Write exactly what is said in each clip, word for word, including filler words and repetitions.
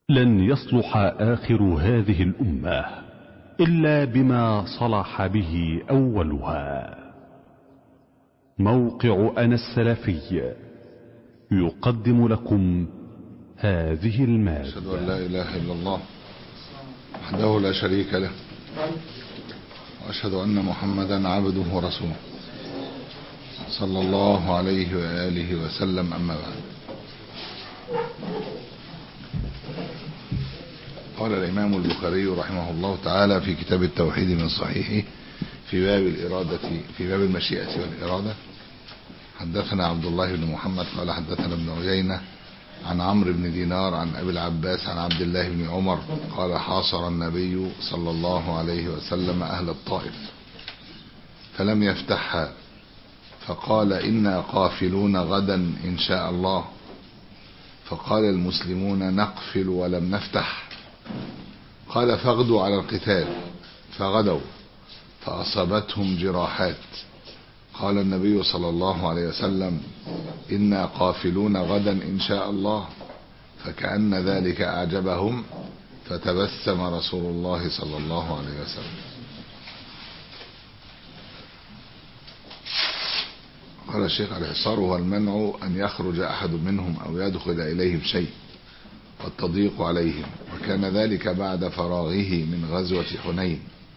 لن يصلح آخر هذه الأمة إلا بما صلح به أولها. موقع أنا السلفي يقدم لكم هذه المادة. أشهد أن لا إله إلا الله وحده لا شريك له، وأشهد أن محمدا عبده ورسوله صلى الله عليه وآله وسلم. أما بعد، قال الإمام البخاري رحمه الله تعالى في كتاب التوحيد من صحيحه في باب الإرادة في باب المشيئة والإرادة: حدثنا عبد الله بن محمد قال حدثنا ابن عيينة عن عمرو بن دينار عن أبي العباس عن عبد الله بن عمر قال: حاصر النبي صلى الله عليه وسلم أهل الطائف فلم يفتحها، فقال: إنا قافلون غدا إن شاء الله. فقال المسلمون: نقفل ولم نفتح. قال: فاغدوا على القتال. فغدوا فأصابتهم جراحات. قال النبي صلى الله عليه وسلم: إنا قافلون غدا إن شاء الله. فكأن ذلك أعجبهم، فتبسم رسول الله صلى الله عليه وسلم. قال الشيخ: الحصار هو المنع أن يخرج أحد منهم أو يدخل إليهم شيء والتضييق عليهم، وكان ذلك بعد فراغه من غزوة حنين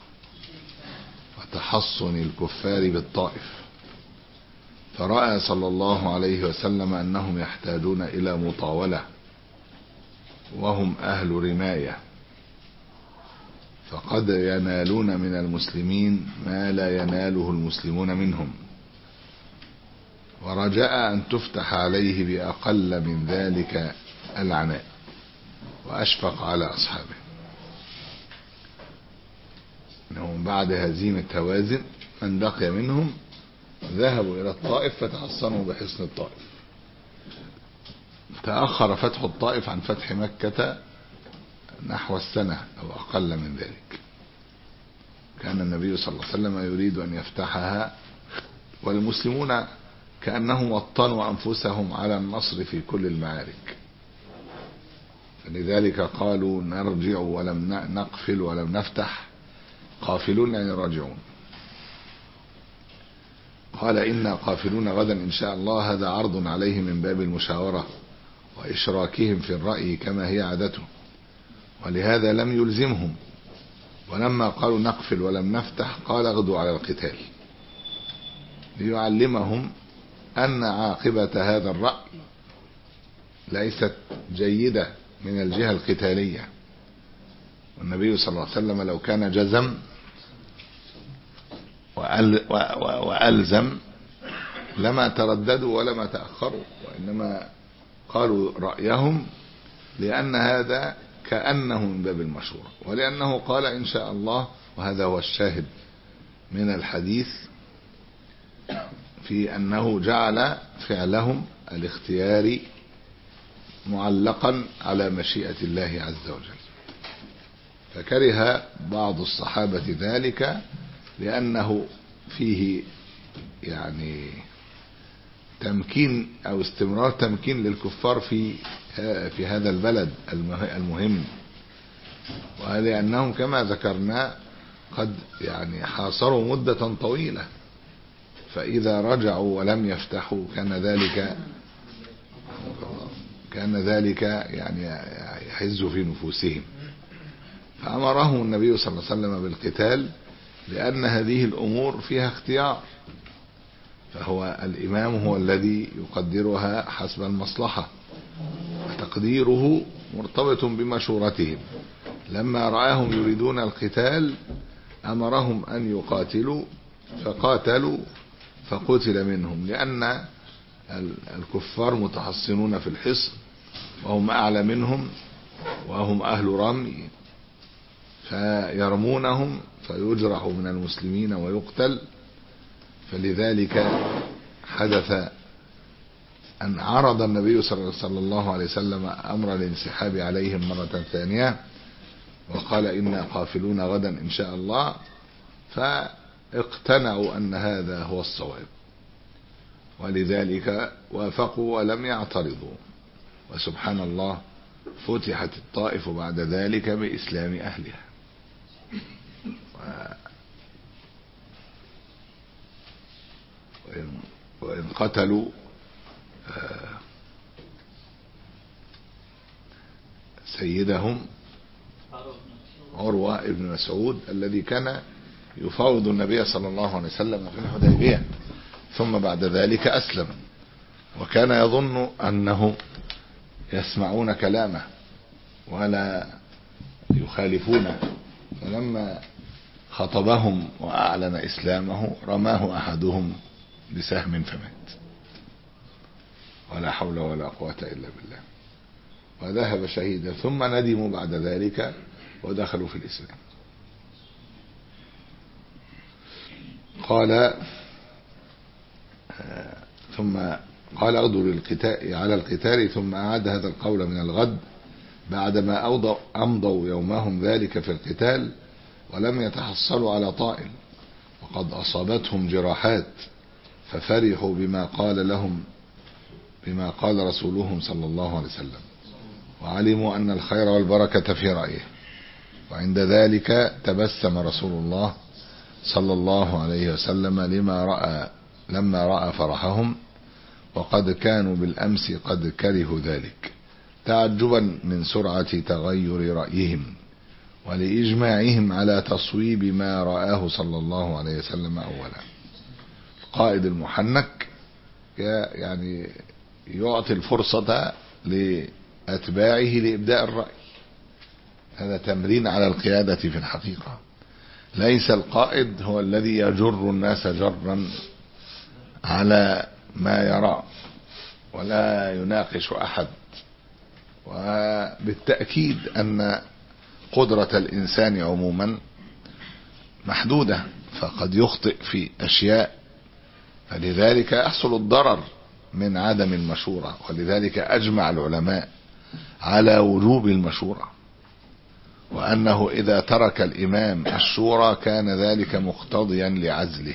وتحصن الكفار بالطائف. فرأى صلى الله عليه وسلم أنهم يحتاجون إلى مطاولة وهم أهل رماية، فقد ينالون من المسلمين ما لا يناله المسلمون منهم، ورجاء أن تفتح عليه بأقل من ذلك العناء، وأشفق على أصحابه أنهم بعد هزيمة هوازن من بقي منهم ذهبوا إلى الطائف فتحصنوا بحصن الطائف. تأخر فتح الطائف عن فتح مكة نحو السنة أو أقل من ذلك. كان النبي صلى الله عليه وسلم يريد أن يفتحها، والمسلمون كأنهم وطنوا أنفسهم على النصر في كل المعارك، فلذلك قالوا: نرجع ولم نقفل ولم نفتح. قافلون يعني راجعون. قال: إنا قافلون غدا إن شاء الله. هذا عرض عليه من باب المشاورة وإشراكهم في الرأي كما هي عادته، ولهذا لم يلزمهم. ولما قالوا نقفل ولم نفتح قال: اغدوا على القتال، ليعلمهم أن عاقبة هذا الرأي ليست جيدة من الجهة القتالية. والنبي صلى الله عليه وسلم لو كان جزم وألزم لما ترددوا ولما تأخروا، وإنما قالوا رأيهم لأن هذا كأنه من باب المشورة، ولأنه قال إن شاء الله. وهذا هو الشاهد من الحديث في أنه جعل فعلهم الاختياري معلقا على مشيئة الله عز وجل، فكره بعض الصحابة ذلك لأنه فيه يعني تمكين أو استمرار تمكين للكفار في في هذا البلد المهم، ولأنهم كما ذكرنا قد يعني حاصروا مدة طويلة، فإذا رجعوا ولم يفتحوا كان ذلك كان ذلك يعني يحز في نفوسهم. فأمرهم النبي صلى الله عليه وسلم بالقتال لأن هذه الأمور فيها اختيار، فهو الإمام هو الذي يقدرها حسب المصلحة، وتقديره مرتبط بمشورتهم. لما رآهم يريدون القتال أمرهم أن يقاتلوا، فقاتلوا فقتل منهم، لأن الكفار متحصنون في الحصن وهم أعلى منهم وهم أهل رمي، فيرمونهم فيجرح من المسلمين ويقتل. فلذلك حدث أن عرض النبي صلى الله عليه وسلم أمر الانسحاب عليهم مرة ثانية، وقال: إنا قافلون غدا إن شاء الله. فاقتنعوا أن هذا هو الصواب، ولذلك وافقوا ولم يعترضوا. وسبحان الله، فتحت الطائف بعد ذلك بإسلام أهلها. وإن قتلوا سيدهم عروة ابن مسعود الذي كان يفاوض النبي صلى الله عليه وسلم في الحديبية، ثم بعد ذلك أسلم، وكان يظن أنه يسمعون كلامه ولا يخالفونه، فلما خطبهم وأعلن إسلامه رماه أحدهم بسهم فمات، ولا حول ولا قوة إلا بالله، وذهب شهيدا، ثم ندموا بعد ذلك ودخلوا في الإسلام. قال ثم قال اغدوا للقتال على القتال، ثم أعاد هذا القول من الغد بعدما أمضوا يومهم ذلك في القتال ولم يتحصلوا على طائل، وقد أصابتهم جراحات، ففرحوا بما قال لهم بما قال رسولهم صلى الله عليه وسلم، وعلموا أن الخير والبركة في رأيه، وعند ذلك تبسم رسول الله صلى الله عليه وسلم لما رأى لما رأى فرحهم، وقد كانوا بالأمس قد كرهوا ذلك، تعجبا من سرعة تغير رأيهم ولإجماعهم على تصويب ما رآه صلى الله عليه وسلم أولا. القائد المحنك يعني يعطي الفرصة لأتباعه لإبداء الرأي، هذا تمرين على القيادة في الحقيقة. ليس القائد هو الذي يجر الناس جرا على ما يرى ولا يناقش أحد، وبالتأكيد أن قدرة الإنسان عموما محدودة، فقد يخطئ في أشياء، فلذلك يحصل الضرر من عدم المشورة، ولذلك أجمع العلماء على وجوب المشورة، وأنه إذا ترك الإمام الشورى كان ذلك مقتضيا لعزله،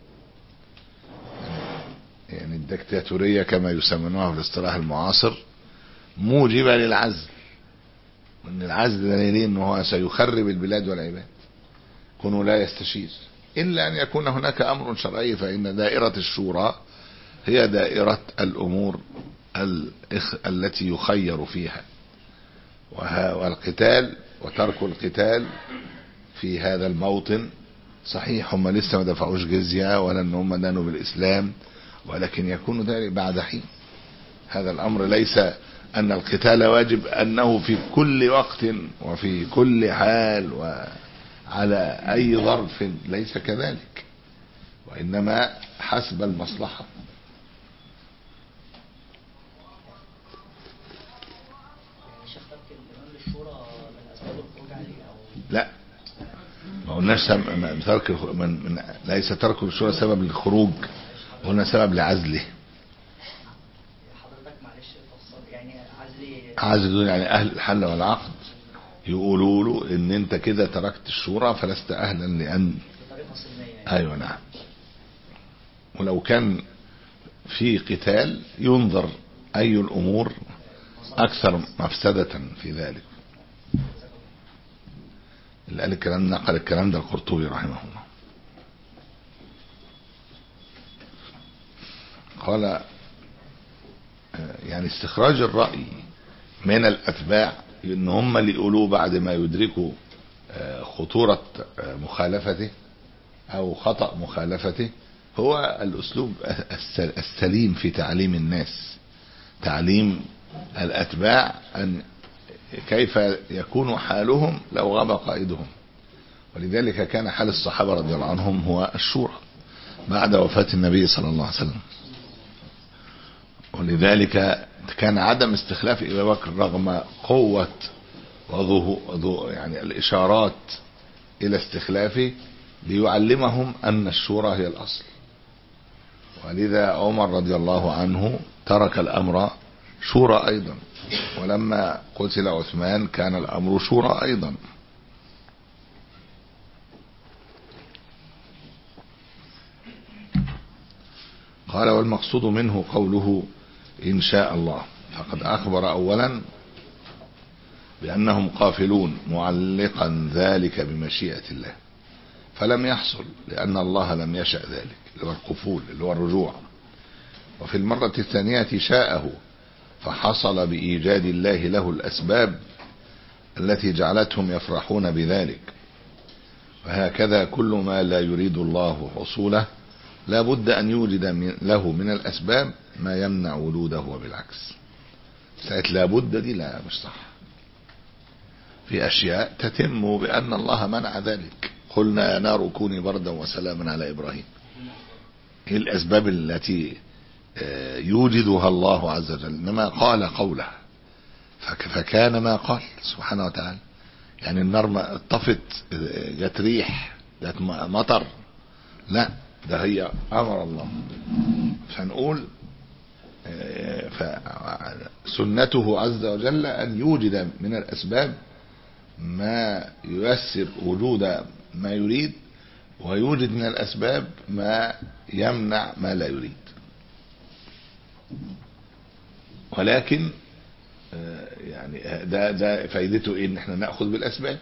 يعني الدكتاتورية كما يسمونها في الاصطلاح المعاصر موجبة للعزل، وأن العزل دليل أنه هو سيخرب البلاد والعباد، كونه لا يستشير إلا أن يكون هناك أمر شرعي، فإن دائرة الشورى هي دائرة الأمور التي يخير فيها، والقتال وترك القتال في هذا الموطن صحيح، هم لسه ما دفعوش جزية ولا ان هم دانوا بالإسلام، ولكن يكون ذلك بعد حين. هذا الأمر ليس أن القتال واجب أنه في كل وقت وفي كل حال وعلى أي ظرف، ليس كذلك، وإنما حسب المصلحة. لا، ما قلناش ترك من من ليس ترك الشورى سبب للخروج، قلنا سبب لعزله. حضرتك معلش تفصل يعني عزله عزله يعني اهل الحل والعقد يقولوا له ان انت كده تركت الشورى فلست اهلا لان بطريقه سلميه يعني. ايوه نعم. ولو كان في قتال ينظر اي الامور اكثر مفسدة في ذلك. اللي قال الكلام نقل الكلام ده القرطبي رحمه الله. قال يعني استخراج الرأي من الأتباع ان هم اللي يقولوه بعد ما يدركوا خطورة مخالفته او خطأ مخالفته هو الاسلوب السليم في تعليم الناس، تعليم الأتباع أن كيف يكون حالهم لو غاب قائدهم. ولذلك كان حال الصحابة رضي الله عنهم هو الشورى بعد وفاة النبي صلى الله عليه وسلم، ولذلك كان عدم استخلاف أبي بكر رغم قوة وظهور يعني الإشارات إلى استخلافه ليعلمهم أن الشورى هي الأصل. ولذا عمر رضي الله عنه ترك الأمر شورى أيضا، ولما قتل عثمان كان الأمر شورى أيضا. قال والمقصود منه قوله إن شاء الله، فقد أخبر أولا بأنهم قافلون معلقا ذلك بمشيئة الله، فلم يحصل لأن الله لم يشأ ذلك، اللي هو القفول اللي هو الرجوع. وفي المرة الثانية شاءه فحصل بإيجاد الله له الأسباب التي جعلتهم يفرحون بذلك. وهكذا كل ما لا يريد الله حصوله لا بد أن يوجد له من الأسباب ما يمنع وجوده، وبالعكس. ساعة لا بد دي لا مش صح. في أشياء تتم بأن الله منع ذلك. قلنا يا نار كوني بردا وسلاما على إبراهيم. هي الأسباب التي يوجدها الله عز وجل، إنما قال قوله فكان ما قال سبحانه وتعالى. يعني النار ما اطفت جت ريح جت مطر، لا، ده هي أمر الله. فنقول فسنته عز وجل أن يوجد من الأسباب ما ييسر وجود ما يريد، ويوجد من الأسباب ما يمنع ما لا يريد. ولكن يعني ده ده فائدته ايه؟ ان احنا ناخذ بالاسباب.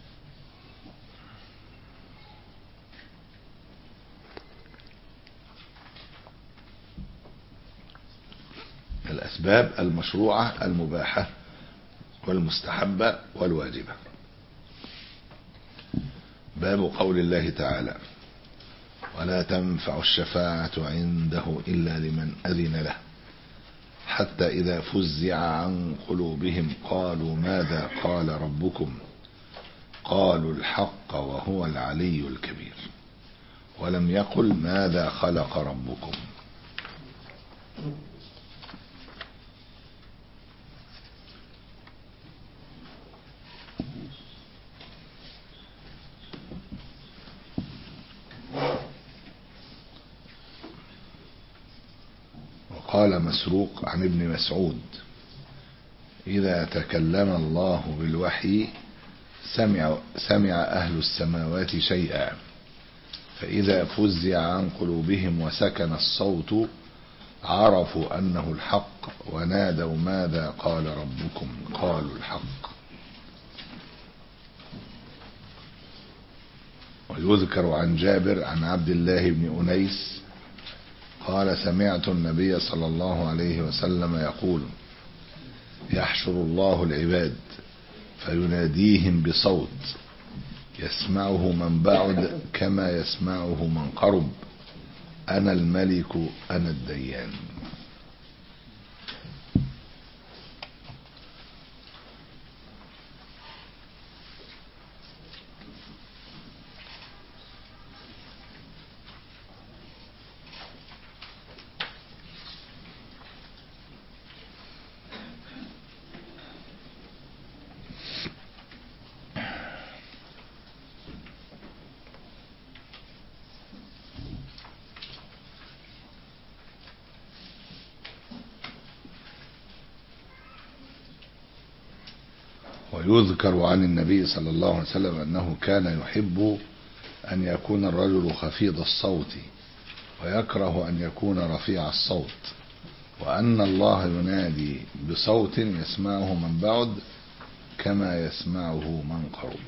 الاسباب المشروعه المباحه والمستحبه والواجبه. باب قول الله تعالى: ولا تنفع الشفاعه عنده الا لمن اذن له حتى إذا فزع عن قلوبهم قالوا ماذا قال ربكم قالوا الحق وهو العلي الكبير ولم يقل ماذا خلق ربكم. قال مسروق عن ابن مسعود: إذا تكلم الله بالوحي سمع, سمع أهل السماوات شيئا، فإذا فزع عن قلوبهم وسكن الصوت عرفوا أنه الحق ونادوا ماذا قال ربكم قالوا الحق. ويذكر عن جابر عن عبد الله بن أنيس قال: سمعت النبي صلى الله عليه وسلم يقول: يحشر الله العباد فيناديهم بصوت يسمعه من بعد كما يسمعه من قرب، أنا الملك أنا الديان. ويذكر عن النبي صلى الله عليه وسلم أنه كان يحب أن يكون الرجل خفيض الصوت ويكره أن يكون رفيع الصوت، وأن الله ينادي بصوت يسمعه من بعد كما يسمعه من قرب.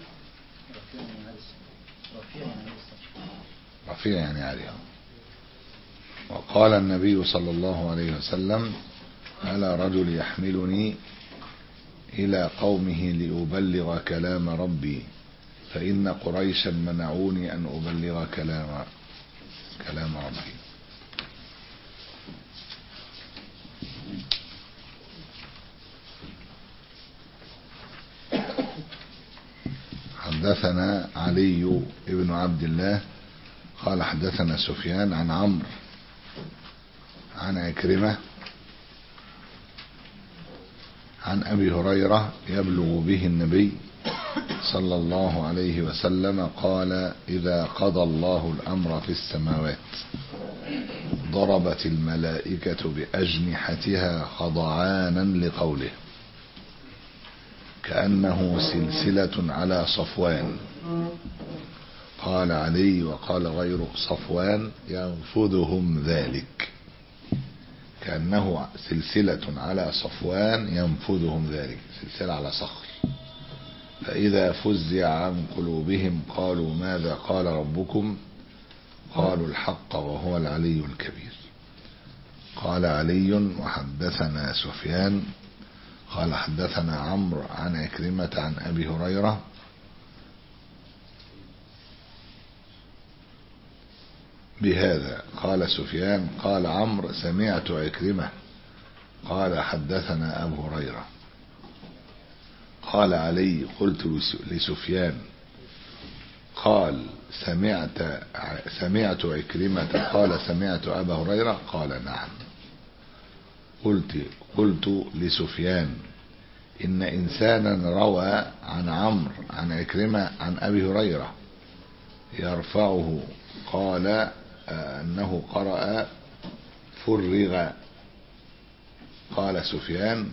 رفيع يعني عالي. وقال النبي صلى الله عليه وسلم: على رجل يحملني إلى قومه لأبلغ كلام ربي فإن قريشا منعوني أن أبلغ كلام كلام ربي. حدثنا علي بن عبد الله قال حدثنا سفيان عن عمرو عن عكرمة عن أبي هريرة يبلغ به النبي صلى الله عليه وسلم قال: إذا قضى الله الأمر في السماوات ضربت الملائكة بأجنحتها خضعانا لقوله كأنه سلسلة على صفوان. قال علي وقال غير صفوان ينفذهم ذلك، كأنه سلسلة على صفوان ينفذهم ذلك، سلسلة على صخر. فإذا فزع عن قلوبهم قالوا ماذا قال ربكم قالوا الحق وهو العلي الكبير. قال علي وحدثنا سفيان قال حدثنا عمرو عن عكرمة عن أبي هريرة بهذا. قال سفيان قال عمرو سمعت عكرمة قال حدثنا أبو هريرة. قال علي قلت لسفيان قال سمعت سمعت عكرمة قال سمعت أبا هريرة قال نعم. قلت قلت لسفيان إن إنسانا روى عن عمرو عن عكرمة عن أبي هريرة يرفعه قال أنه قرأ فرغ. قال سفيان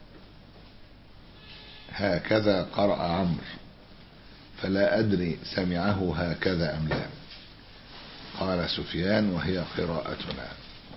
هكذا قرأ عمرو فلا أدري سمعه هكذا أم لا. قال سفيان وهي قراءتنا.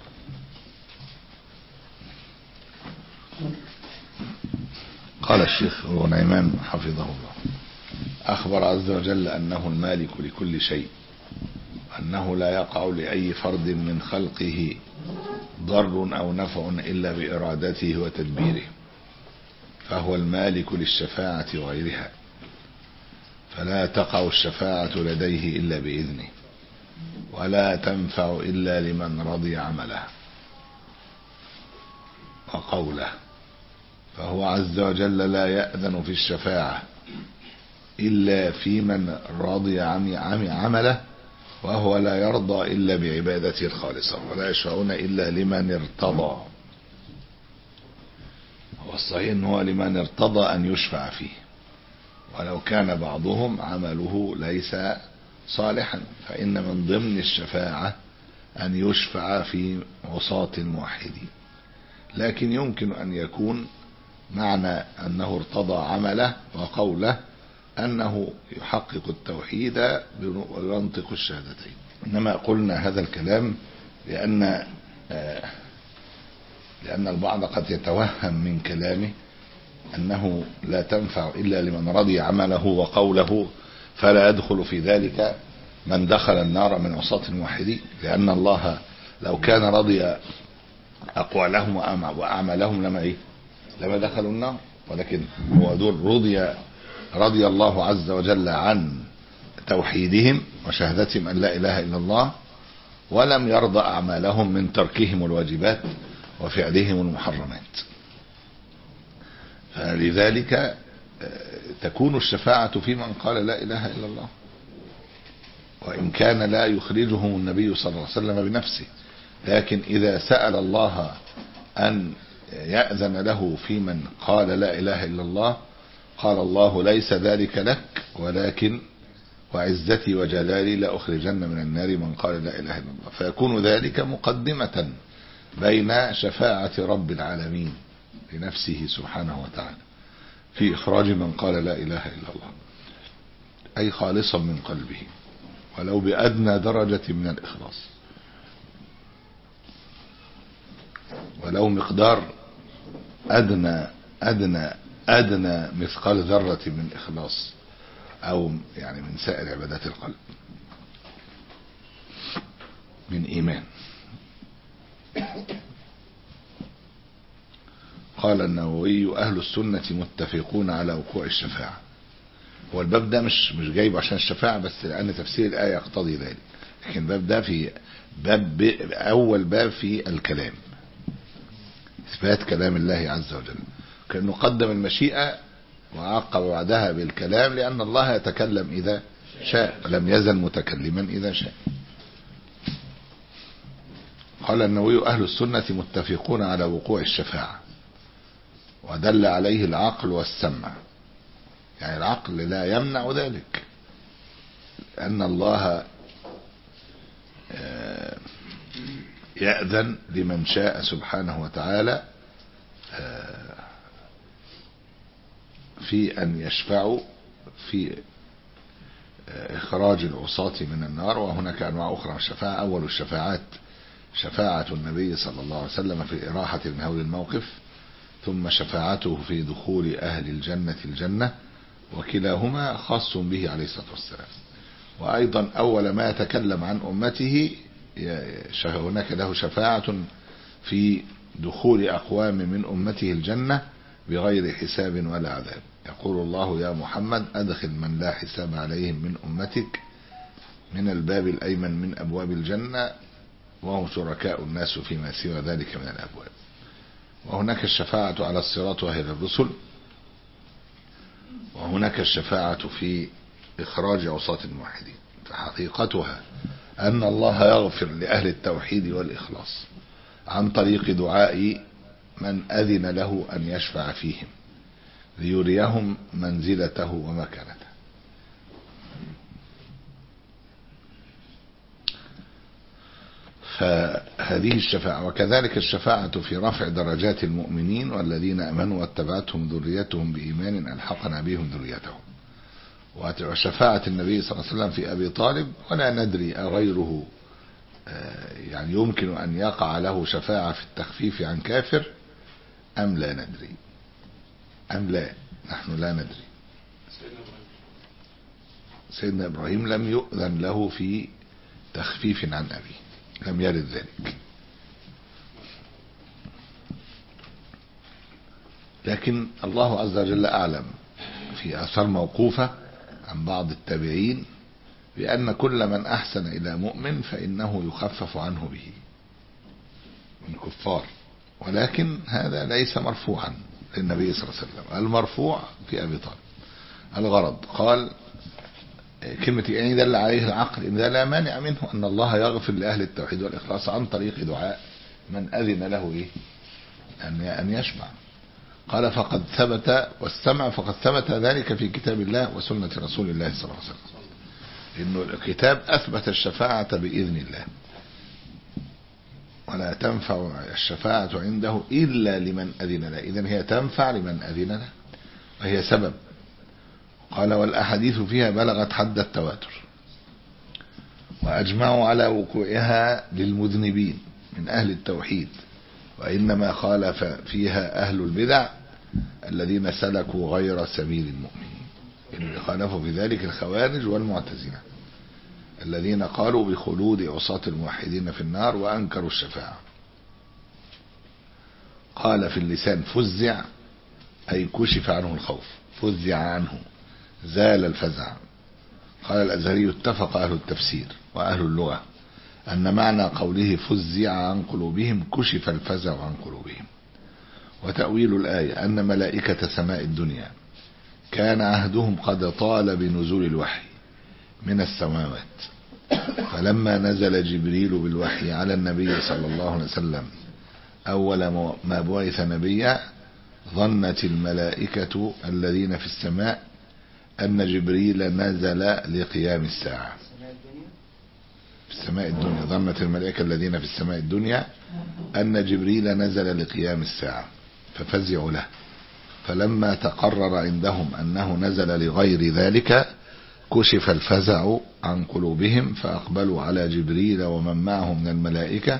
قال الشيخ نعمان حفظه الله أخبر عز وجل أنه المالك لكل شيء أنه لا يقع لأي فرد من خلقه ضر أو نفع إلا بإرادته وتدبيره، فهو المالك للشفاعة وغيرها، فلا تقع الشفاعة لديه إلا بإذنه، ولا تنفع إلا لمن رضي عمله وقوله، فهو عز وجل لا يأذن في الشفاعة إلا في من رضي عمله، وهو لا يرضى إلا بعبادته الخالصة، ولا يشفعون إلا لمن ارتضى. والصحيح أنه لمن ارتضى أن يشفع فيه، ولو كان بعضهم عمله ليس صالحا، فإن من ضمن الشفاعة أن يشفع في عصاة الموحدين. لكن يمكن أن يكون معنى أنه ارتضى عمله وقوله أنه يحقق التوحيد وينطق الشهادتين. إنما قلنا هذا الكلام لأن لأن البعض قد يتوهم من كلامه أنه لا تنفع إلا لمن رضي عمله وقوله، فلا يدخل في ذلك من دخل النار من عصاة الموحدين، لأن الله لو كان رضي أقوالهم وأعمالهم لما إيه لما دخلوا النار، ولكن هو دول رضي رضي الله عز وجل عن توحيدهم وشهادتهم أن لا إله إلا الله، ولم يرضى أعمالهم من تركهم الواجبات وفعلهم المحرمات. فلذلك تكون الشفاعة في من قال لا إله إلا الله، وإن كان لا يخرجه النبي صلى الله عليه وسلم بنفسه، لكن إذا سأل الله أن يأذن له في من قال لا إله إلا الله قال الله ليس ذلك لك، ولكن وعزتي وجلالي لأخرجن من النار من قال لا إله إلا الله. فيكون ذلك مقدمة بين شفاعة رب العالمين لنفسه سبحانه وتعالى في إخراج من قال لا إله إلا الله، أي خالصا من قلبه ولو بأدنى درجة من الإخلاص، ولو مقدار أدنى أدنى أدنى مثقال ذرة من إخلاص، أو يعني من سائر عبادات القلب من إيمان. قال النووي أهل السنة متفقون على وقوع الشفاعة. والباب ده مش مش جايب عشان الشفاعة بس، لأن تفسير الآية يقتضي ذلك، لكن الباب ده في باب أول باب في الكلام، إثبات كلام الله عز وجل، كأنه قدم المشيئة وعقب بعدها بالكلام، لأن الله يتكلم إذا شاء، لم يزل متكلما إذا شاء. قال النووي أهل السنة متفقون على وقوع الشفاعة، ودل عليه العقل والسمع، يعني العقل لا يمنع ذلك، لأن الله يأذن لمن شاء سبحانه وتعالى في أن يشفعوا في إخراج العصاة من النار. وهناك أنواع أخرى من الشفاعة. أول الشفاعات شفاعة النبي صلى الله عليه وسلم في الإراحة من هول الموقف، ثم شفاعته في دخول أهل الجنة الجنة، وكلاهما خاص به عليه الصلاة والسلام. وأيضا أول ما يتكلم عن أمته هناك له شفاعة في دخول أقوام من أمته الجنة بغير حساب ولا عذاب. يقول الله يا محمد أدخل من لا حساب عليهم من أمتك من الباب الأيمن من أبواب الجنة وهم شركاء الناس فيما سوى ذلك من الأبواب. وهناك الشفاعة على الصراط وهي للرسل. وهناك الشفاعة في إخراج عصاة الموحدين. فحقيقتها أن الله يغفر لأهل التوحيد والإخلاص عن طريق دعاء من أذن له أن يشفع فيهم ليريهم منزلته ومكانته. فهذه الشفاعة. وكذلك الشفاعة في رفع درجات المؤمنين والذين أمنوا واتبعتهم ذريتهم بإيمان ألحقنا بهم ذريتهم. وشفاعة النبي صلى الله عليه وسلم في أبي طالب. ولا ندري أغيره يعني يمكن أن يقع له شفاعة في التخفيف عن كافر أم لا ندري أم لا نحن لا ندري. سيدنا إبراهيم لم يؤذن له في تخفيف عن أبيه، لم يرد ذلك. لكن الله عز وجل أعلم في آثار موقوفة عن بعض التابعين بأن كل من أحسن إلى مؤمن فإنه يخفف عنه به من كفار. ولكن هذا ليس مرفوعا للنبي صلى الله عليه وسلم. المرفوع في أبي طالب. الغرض قال كلمة يعني دل عليه العقل إن لا مانع منه أن الله يغفر لأهل التوحيد والإخلاص عن طريق دعاء من أذن له إيه أن يشمع. قال فقد ثبت واستمع فقد ثبت ذلك في كتاب الله وسنة رسول الله صلى الله عليه وسلم. إنه الكتاب أثبت الشفاعة بإذن الله ولا تنفع الشفاعة عنده إلا لمن أذن له. إذن هي تنفع لمن أذن له وهي سبب. قال والأحاديث فيها بلغت حد التواتر وأجمعوا على وقوعها للمذنبين من أهل التوحيد. وإنما خالف فيها أهل البدع الذين سلكوا غير سبيل المؤمنين. اللي خالفوا في ذلك الخوارج والمعتزلة الذين قالوا بخلود عصاة الموحدين في النار وأنكروا الشفاعة. قال في اللسان فزع أي كشف عنه الخوف، فزع عنه زال الفزع. قال الأزهري اتفق أهل التفسير وأهل اللغة أن معنى قوله فزع عن قلوبهم كشف الفزع عن قلوبهم. وتأويل الآية أن ملائكة سماء الدنيا كان عهدهم قد طال بنزول الوحي من السماوات، فلما نزل جبريل بالوحي على النبي صلى الله عليه وسلم أول ما بعث نبيا ظنت الملائكة الذين في السماء أن جبريل نزل لقيام الساعة. في السماء الدنيا ظنت الملائكة الذين في السماء الدنيا أن جبريل نزل لقيام الساعة ففزعوا له. فلما تقرر عندهم أنه نزل لغير ذلك كشف الفزع عن قلوبهم فأقبلوا على جبريل ومن معه من الملائكة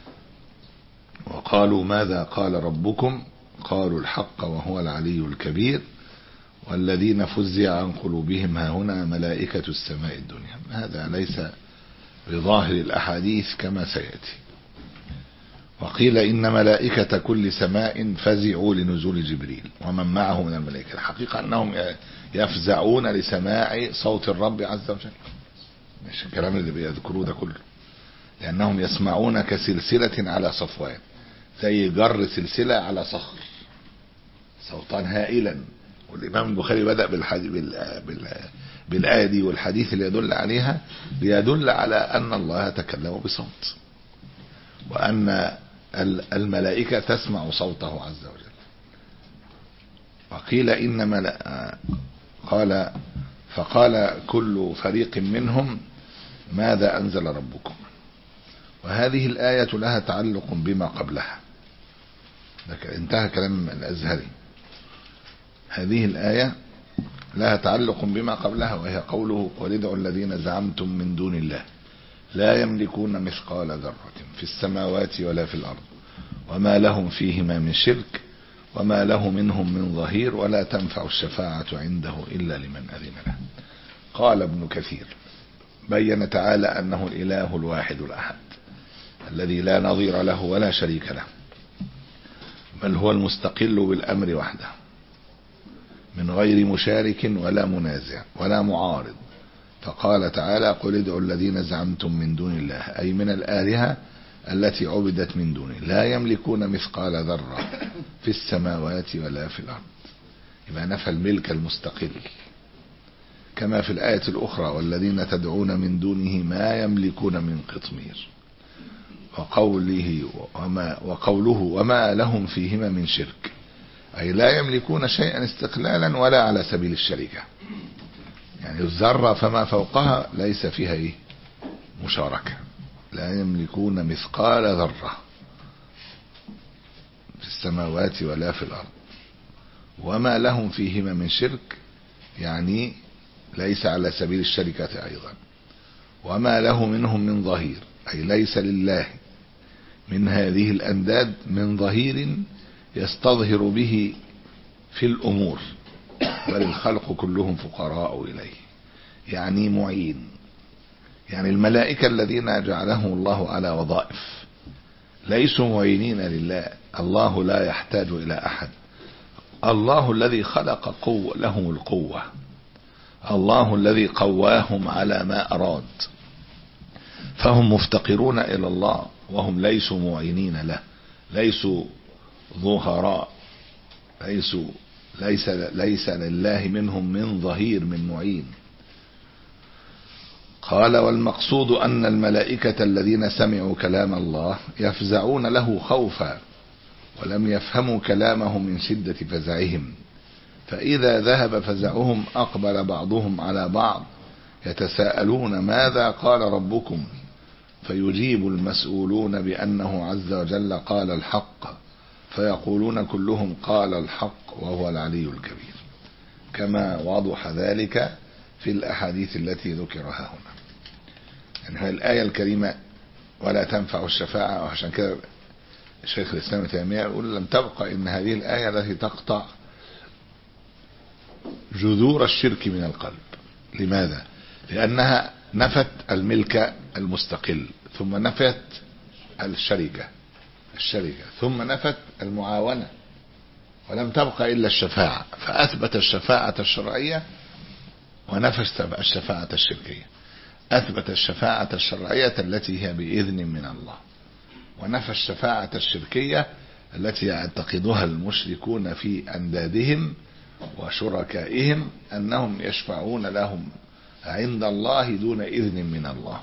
وقالوا ماذا قال ربكم؟ قالوا الحق وهو العلي الكبير. والذين فزع عن قلوبهم ها هنا ملائكة السماء الدنيا. هذا ليس بظاهر الأحاديث كما سيأتي. وقيل إن ملائكة كل سماء فزعوا لنزول جبريل ومن معه من الملائكة. الحقيقة أنهم يفزعون لسماع صوت الرب عز وجل، مش الكلام اللي بيذكروه ده كله، لأنهم يسمعون كسلسلة على صفوان، زي جر سلسلة على صخر، صوتان هائلا. والإمام البخاري بدأ بالحديث بالآية دي والحديث اللي يدل عليها ليدل على أن الله تكلم بصوت وأن الملائكة تسمع صوته عز وجل. وقيل إن ملأ قال فقال كل فريق منهم ماذا أنزل ربكم. وهذه الآية لها تعلق بما قبلها. انتهى كلام الأزهري. هذه الآية لها تعلق بما قبلها وهي قوله قل ادعوا الذين زعمتم من دون الله لا يملكون مثقال ذرة في السماوات ولا في الأرض وما لهم فيهما من شرك وما له منهم من ظهير ولا تنفع الشفاعة عنده إلا لمن أذن له. قال ابن كثير بين تعالى أنه الإله الواحد الأحد الذي لا نظير له ولا شريك له، بل هو المستقل بالأمر وحده من غير مشارك ولا منازع ولا معارض. فقال تعالى قل ادعوا الذين زعمتم من دون الله، أي من الآلهة التي عبدت من دونه، لا يملكون مثقال ذرة في السماوات ولا في الأرض. يبقى نفى الملك المستقل، كما في الآية الأخرى والذين تدعون من دونه ما يملكون من قطمير. وقوله وما وقوله وما لهم فيهما من شرك، أي لا يملكون شيئا استقلالا ولا على سبيل الشركة. يعني الذرة فما فوقها ليس فيها إيه؟ مشاركة. لا يملكون مثقال ذرة في السماوات ولا في الأرض. وما لهم فيهما من شرك، يعني ليس على سبيل الشركة أيضا. وما له منهم من ظهير، أي ليس لله من هذه الأنداد من ظهير يستظهر به في الأمور، بل الخلق كلهم فقراء إليه. يعني معين، يعني الملائكة الذين جعلهم الله على وظائف ليسوا معينين لله. الله لا يحتاج إلى أحد. الله الذي خلق قوة لهم القوة، الله الذي قواهم على ما أراد، فهم مفتقرون إلى الله وهم ليسوا معينين له، ليسوا ظهراء، ليسوا ليس ليس لله منهم من ظهير من معين. قال والمقصود أن الملائكة الذين سمعوا كلام الله يفزعون له خوفا ولم يفهموا كلامه من شدة فزعهم، فإذا ذهب فزعهم أقبل بعضهم على بعض يتساءلون ماذا قال ربكم، فيجيب المسؤولون بأنه عز وجل قال الحق، فيقولون كلهم قال الحق وهو العلي الكبير، كما وضح ذلك في الأحاديث التي ذكرها هنا. يعني هذه الآية الكريمة ولا تنفع الشفاعة، وعشان كده الشيخ الإسلام ابن تيمية يقول لم تبقى إن هذه الآية التي تقطع جذور الشرك من القلب. لماذا؟ لأنها نفت الملك المستقل، ثم نفت الشركة الشركة ثم نفت المعاونة، ولم تبقى إلا الشفاعة، فأثبت الشفاعة الشرعية ونفى الشفاعة الشركية. أثبت الشفاعة الشرعية التي هي بإذن من الله، ونفى الشفاعة الشركية التي يعتقدها المشركون في أندادهم وشركائهم أنهم يشفعون لهم عند الله دون إذن من الله،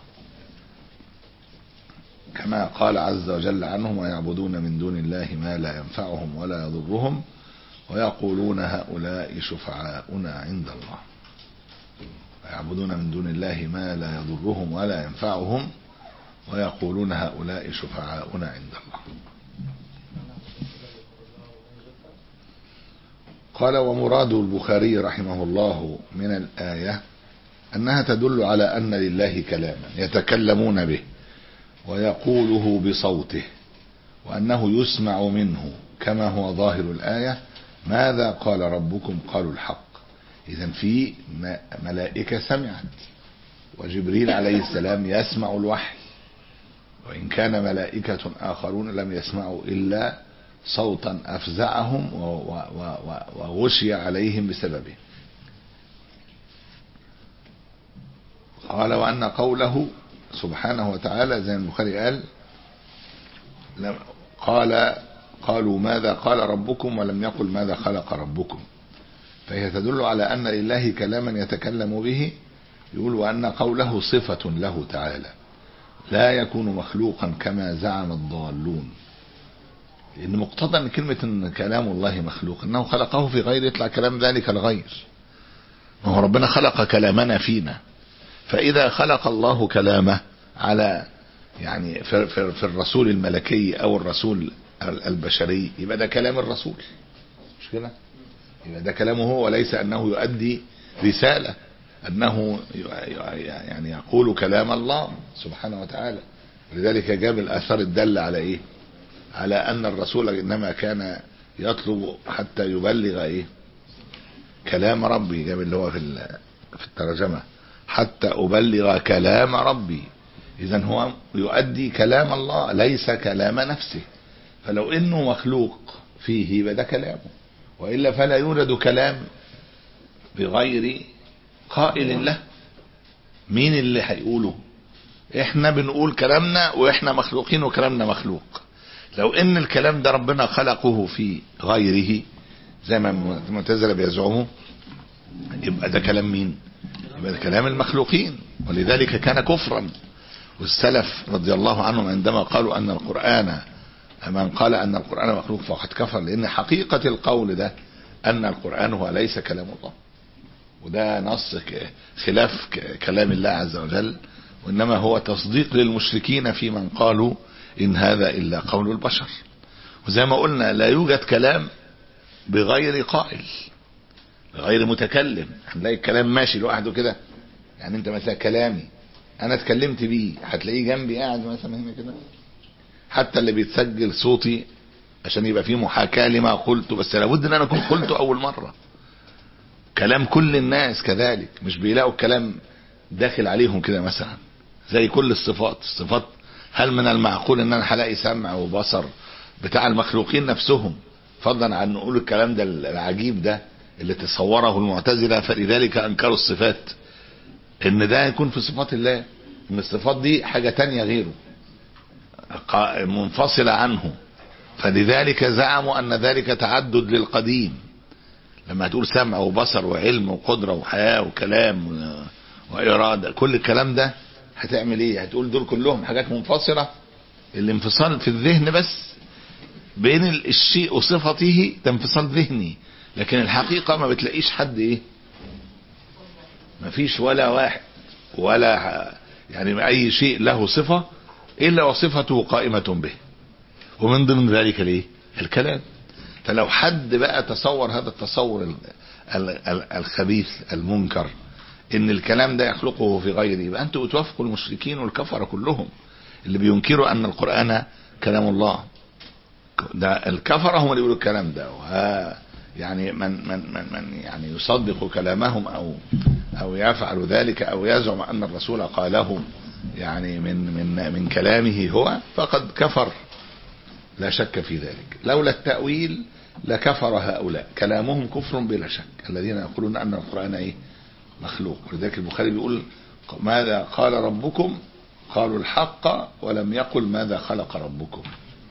كما قال عز وجل عنهم ويعبدون من دون الله ما لا ينفعهم ولا يضرهم ويقولون هؤلاء شفعاؤنا عند الله. ويعبدون من دون الله ما لا يضرهم ولا ينفعهم ويقولون هؤلاء شفعاؤنا عند الله. قال ومراد البخاري رحمه الله من الآية أنها تدل على أن لله كلاما يتكلمون به ويقوله بصوته، وأنه يسمع منه، كما هو ظاهر الآية ماذا قال ربكم قالوا الحق. إذن في ملائكة سمعت، وجبريل عليه السلام يسمع الوحي، وإن كان ملائكة آخرون لم يسمعوا إلا صوتا أفزعهم وغشي عليهم بسببه. قال وأن قوله سبحانه وتعالى زي البخاري قال قال قالوا ماذا قال ربكم ولم يقل ماذا خلق ربكم، فهي تدل على أن لله كلاما يتكلم به. يقول وأن قوله صفة له تعالى لا يكون مخلوقا كما زعم الضالون، لأن مقتضى أن كلمة إن كلام الله مخلوق أنه خلقه في غير يطلع كلام ذلك الغير. ما هو ربنا خلق كلامنا فينا، فإذا خلق الله كلامه على يعني في, في, في الرسول الملكي أو الرسول البشري يبقى ده كلام الرسول، مش كده؟ يبقى ده كلامه هو، وليس أنه يؤدي رسالة، أنه يعني يقول كلام الله سبحانه وتعالى. ولذلك جاب الآثار الدالة على إيه؟ على أن الرسول إنما كان يطلب حتى يبلغ ايه كلام ربي، جاب اللي هو في في الترجمة حتى أبلغ كلام ربي. إذن هو يؤدي كلام الله ليس كلام نفسه، فلو إنه مخلوق فيه يبقى ده كلامه، وإلا فلا يوجد كلام بغير قائل له. مين اللي هيقوله؟ إحنا بنقول كلامنا وإحنا مخلوقين وكلامنا مخلوق. لو إن الكلام ده ربنا خلقه في غيره زي ما المعتزلة بيزعموا، يبقى ده كلام مين؟ يبقى ده كلام المخلوقين، ولذلك كان كفرا. والسلف رضي الله عنهم عندما قالوا أن القرآن، من قال أن القرآن مخلوق فقد كفر، لأن حقيقة القول ده أن القرآن هو ليس كلام الله، وده نص خلاف كلام الله عز وجل، وإنما هو تصديق للمشركين في من قالوا إن هذا إلا قول البشر. وزي ما قلنا لا يوجد كلام بغير قائل بغير متكلم. هنلاقي الكلام ماشي لوحده كده، يعني انت مثلا كلامي انا اتكلمت بيه هتلاقيه جنبي قاعد مثلا هنا كده، حتى اللي بيتسجل صوتي عشان يبقى فيه محاكاة لما قلته، بس لابد ان انا اكون قلته اول مرة. كلام كل الناس كذلك، مش بيلاقوا الكلام داخل عليهم كده مثلا زي كل الصفات. الصفات هل من المعقول ان انا هلاقي سمع وبصر بتاع المخلوقين نفسهم، فضلا عن نقول الكلام ده العجيب ده اللي تصوره المعتزلة، فلذلك انكروا الصفات، ان ده يكون في صفات الله، ان الصفات دي حاجة تانية غيره منفصلة عنه. فلذلك زعموا ان ذلك تعدد للقديم. لما تقول سمع وبصر وعلم وقدرة وحياة وكلام وإرادة، كل الكلام ده هتعمل ايه؟ هتقول دول كلهم حاجات منفصلة. الانفصال في الذهن بس بين الشيء وصفته، ده انفصال ذهني، لكن الحقيقة ما بتلاقيش حد ايه، ما فيش ولا واحد ولا يعني اي شيء له صفة الا وصفته قائمة به، ومن ضمن ذلك ليه الكلام. فلو حد بقى تصور هذا التصور الخبيث المنكر ان الكلام ده يخلقه في غيره، يبقى انتوا بتوافقوا المشركين والكفر كلهم اللي بينكروا ان القرآن كلام الله. ده الكفر هم اللي بيقولوا الكلام ده، وها يعني من من من من يعني يصدق كلامهم او او يفعل ذلك او يزعم ان الرسول قاله يعني من من من كلامه هو، فقد كفر لا شك في ذلك. لولا التأويل لكفر هؤلاء، كلامهم كفر بلا شك، الذين يقولون ان القرآن ايه مخلوق. ولذلك البخاري بيقول ماذا قال ربكم؟ قالوا الحق ولم يقل ماذا خلق ربكم.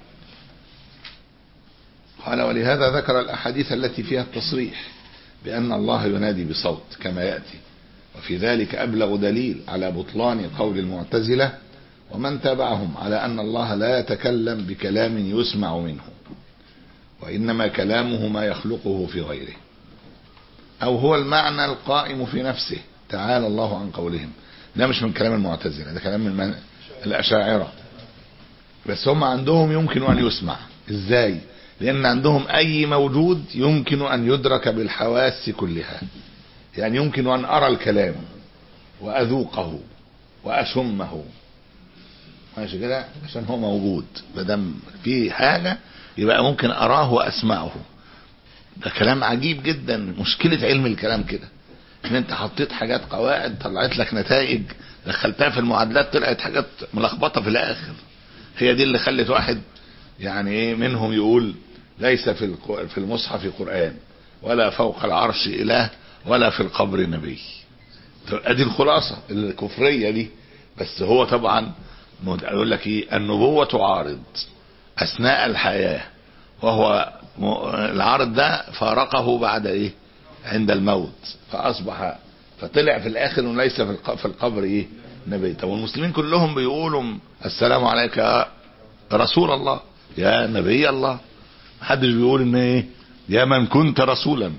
قال ولهذا ذكر الأحاديث التي فيها التصريح بأن الله ينادي بصوت كما يأتي، وفي ذلك أبلغ دليل على بطلان قول المعتزلة ومن تابعهم على أن الله لا يتكلم بكلام يسمع منه، وإنما كلامه ما يخلقه في غيره، أو هو المعنى القائم في نفسه. تعالى الله عن قولهم. ده مش من كلام المعتزلة، ده كلام من الأشاعرة، بس هم عندهم يمكن أن يسمع. إزاي؟ لأن عندهم أي موجود يمكن أن يدرك بالحواس كلها، يعني يمكن أن أرى الكلام وأذوقه وأشمه، ماشي كده، عشان هو موجود. بدم في حاجة يبقى ممكن أراه وأسمعه. ده كلام عجيب جدا. مشكلة علم الكلام كده، ان انت حطيت حاجات قواعد طلعت لك نتائج، دخلتها في المعادلات طلعت حاجات ملخبطة في الآخر. هي دي اللي خلت واحد يعني ايه منهم يقول ليس في في المصحف قرآن، ولا فوق العرش إله، ولا في القبر نبي. ادي الخلاصة الكفرية دي. بس هو طبعا يقول لك ايه، النبوة تعارض اثناء الحياة، وهو العارض ده فارقه بعد ايه عند الموت، فاصبح فطلع في الاخر انه ليس في القبر ايه نبي. طب والمسلمين كلهم بيقولوا السلام عليك يا رسول الله يا نبي الله، محدش بيقول ان ايه يا من كنت رسولا.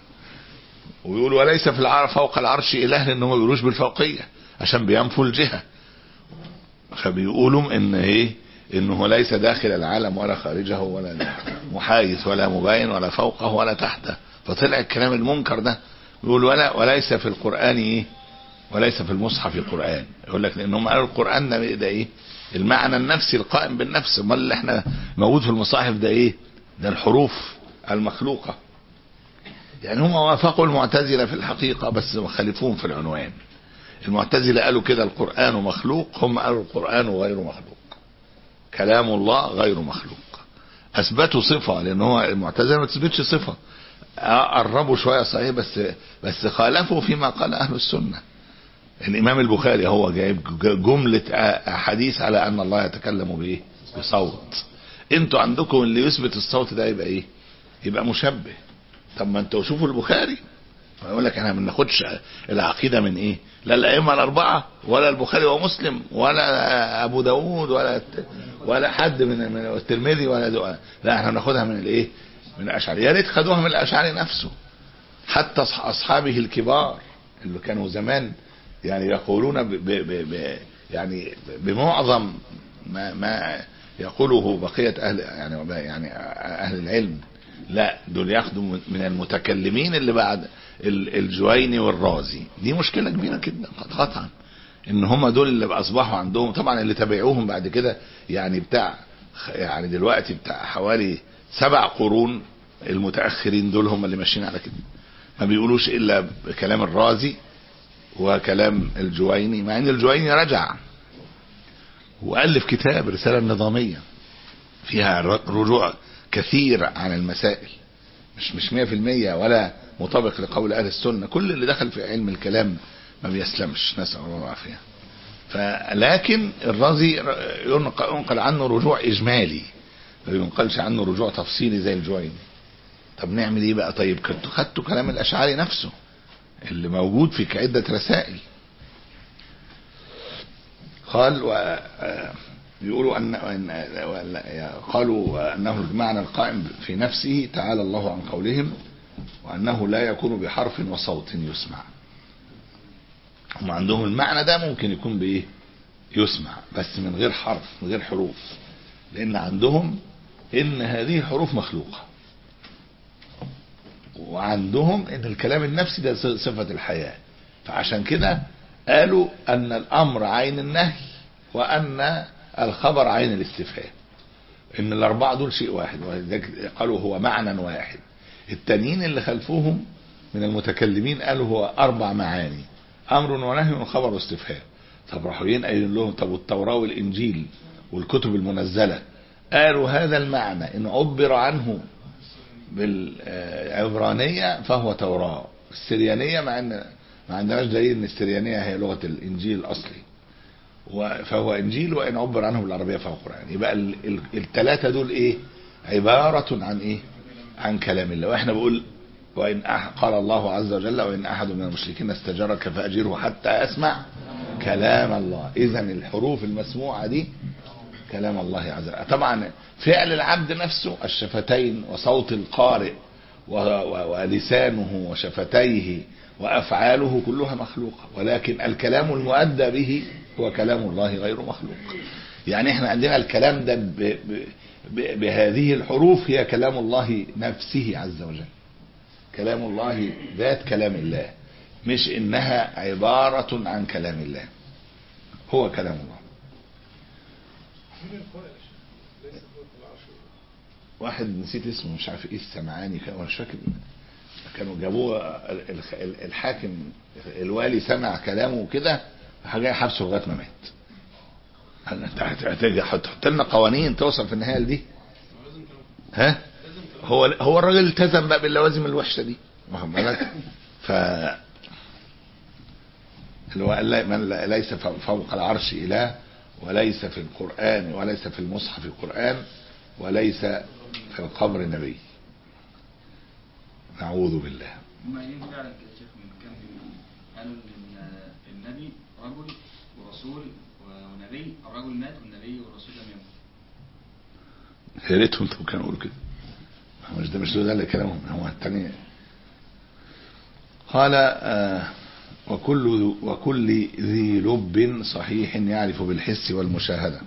ويقولوا وليس في العرش فوق العرش اله، لانهم ما بيقولوش بالفوقيه عشان بينفوا الجهه، فبيقولوا ان ايه انه ليس داخل العالم ولا خارجه ولا محايث ولا مباين ولا فوقه ولا تحته. فطلع الكلام المنكر ده يقول ولا وليس في القرآن ايه وليس في المصحف قرآن. يقول لك لانهم قالوا القرآن ده, ده ايه المعنى النفسي القائم بالنفس، امال اللي احنا موجود في المصاحف ده ايه؟ ده الحروف المخلوقة. يعني هم وافقوا المعتزلة في الحقيقة بس خالفوهم في العنوان. المعتزلة قالوا كده القرآن مخلوق، هم قالوا القرآن غير مخلوق، كلام الله غير مخلوق. اثبتوا صفة، لان هو المعتزلة ما تثبتش صفة، قربوا شوية صحيح بس بس خالفوا فيما قال اهل السنة. الامام البخاري هو جايب جملة احاديث على ان الله يتكلم بايه؟ بصوت. انتوا عندكم اللي يثبت الصوت ده يبقى ايه؟ يبقى مشبه. طب ما انتوا شوفوا البخاري يقول لك احنا ما بناخدش العقيدة من ايه؟ لا الائمة الاربعة ولا البخاري ومسلم ولا ابو داود ولا ولا حد من من الترمذي ولا دو... لا احنا بناخدها من الايه؟ من الاشعري. يا ريت خدوها من الاشعري نفسه. حتى اصحابه الكبار اللي كانوا زمان يعني يقولون ب... ب... ب... يعني بمعظم ما ما يقوله بقية اهل يعني يعني اهل العلم، لا دول ياخدوا من المتكلمين اللي بعد الجويني والرازي. دي مشكلة كبيرة جدا قطعا، ان هم دول اللي اصبحوا عندهم. طبعا اللي تابعوهم بعد كده يعني بتاع يعني دلوقتي بتاع حوالي سبع قرون المتأخرين دول هم اللي ماشيين على كده، ما بيقولوش الا بكلام الرازي وكلام الجويني، مع ان الجويني رجع وألف كتاب رسالة نظامية فيها رجوع كثير عن المسائل، مش مش مية في المية ولا مطابق لقول اهل السنة. كل اللي دخل في علم الكلام ما بيسلمش، نسأل الله العافية. فلكن الرازي ينقل عنه رجوع اجمالي، ما ينقلش عنه رجوع تفصيلي زي الجويني. طب نعمل ايه بقى؟ طيب كنتوا خدتوا كلام الاشعري نفسه اللي موجود في عدة رسائل. قال و بيقولوا أن قالوا أنه المعنى القائم في نفسه تعالى الله عن قولهم، وأنه لا يكون بحرف وصوت يسمع. هم عندهم المعنى ده ممكن يكون بإيه؟ يسمع بس من غير حرف، من غير حروف، لأن عندهم إن هذه حروف مخلوقة، وعندهم إن الكلام النفسي ده صفة الحياة. فعشان كده قالوا أن الأمر عين النهي وأن الخبر عين الاستفهام، ان الاربعه دول شيء واحد، قالوا هو معنى واحد. التانيين اللي خلفوهم من المتكلمين قالوا هو اربع معاني، امر ونهي وخبر واستفهام. طب راحوا قايلين لهم طب والتوراه والانجيل والكتب المنزله قالوا هذا المعنى ان عبر عنه بالعبرانيه فهو توراه، السريانيه مع ان ما عندناش دليل ان السريانيه هي لغه الانجيل الاصلي، فهو انجيل، وان عبر عنه بالعربيه فهو قران. يبقى الثلاثه دول ايه؟ عباره عن ايه؟ عن كلام الله. واحنا بقول وان قال الله عز وجل وان احد من المشركين استجارك فاجره حتى اسمع كلام الله. اذا الحروف المسموعه دي كلام الله عز وجل. طبعا فعل العبد نفسه، الشفتين وصوت القارئ ولسانه وشفتيه وافعاله كلها مخلوقه، ولكن الكلام المؤدى به هو كلام الله غير مخلوق. يعني احنا عندنا الكلام ده ب ب ب بهذه الحروف هي كلام الله نفسه عز وجل، كلام الله ذات كلام الله، مش انها عبارة عن كلام الله، هو كلام الله. واحد نسيت اسمه مش عارف ايه السمعاني كان مش فاكر، كانوا جابوه الحاكم الوالي سمع كلامه كده حاجه حبسه لغايه ما مات. انت هتحط لنا قوانين توصل في النهايه لدي؟ ها هو هو الراجل التزم بقى باللوازم الوحشه دي، واخد بالك؟ ف من ليس فوق العرش اله، وليس في القران وليس في المصحف القران، وليس في القبر نبي، نعوذ بالله. هم قايلين فعلا كده يا شيخ من كام يوم، قالوا ان النبي رجل ورسول ونبي، الرجل مات والنبي والرسول لم يمت. يا ريتهم انتوا كانوا يقولوا كده، مش ده مش ده اللي كلامهم، هو الثاني. قال آه وكل وكل ذي لب صحيح يعرف بالحس والمشاهده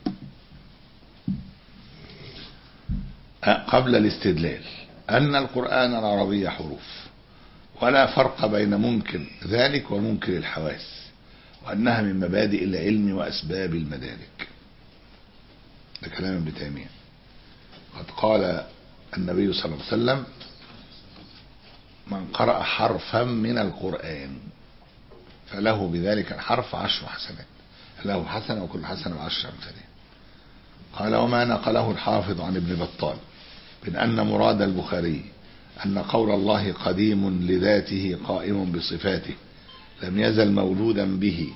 قبل الاستدلال أن القرآن العربي حروف، ولا فرق بين منكر ذلك ومنكر الحواس، وأنها من مبادئ العلم وأسباب المدارك. ده كلام ابن تيمية. قد قال النبي صلى الله عليه وسلم من قرأ حرفا من القرآن فله بذلك الحرف عشر حسنات، له حسنة وكل حسنة بعشر أمثالها. قال وما نقله الحافظ عن ابن بطال من أن مراد البخاري أن قول الله قديم لذاته قائم بصفاته لم يزل مولودا به،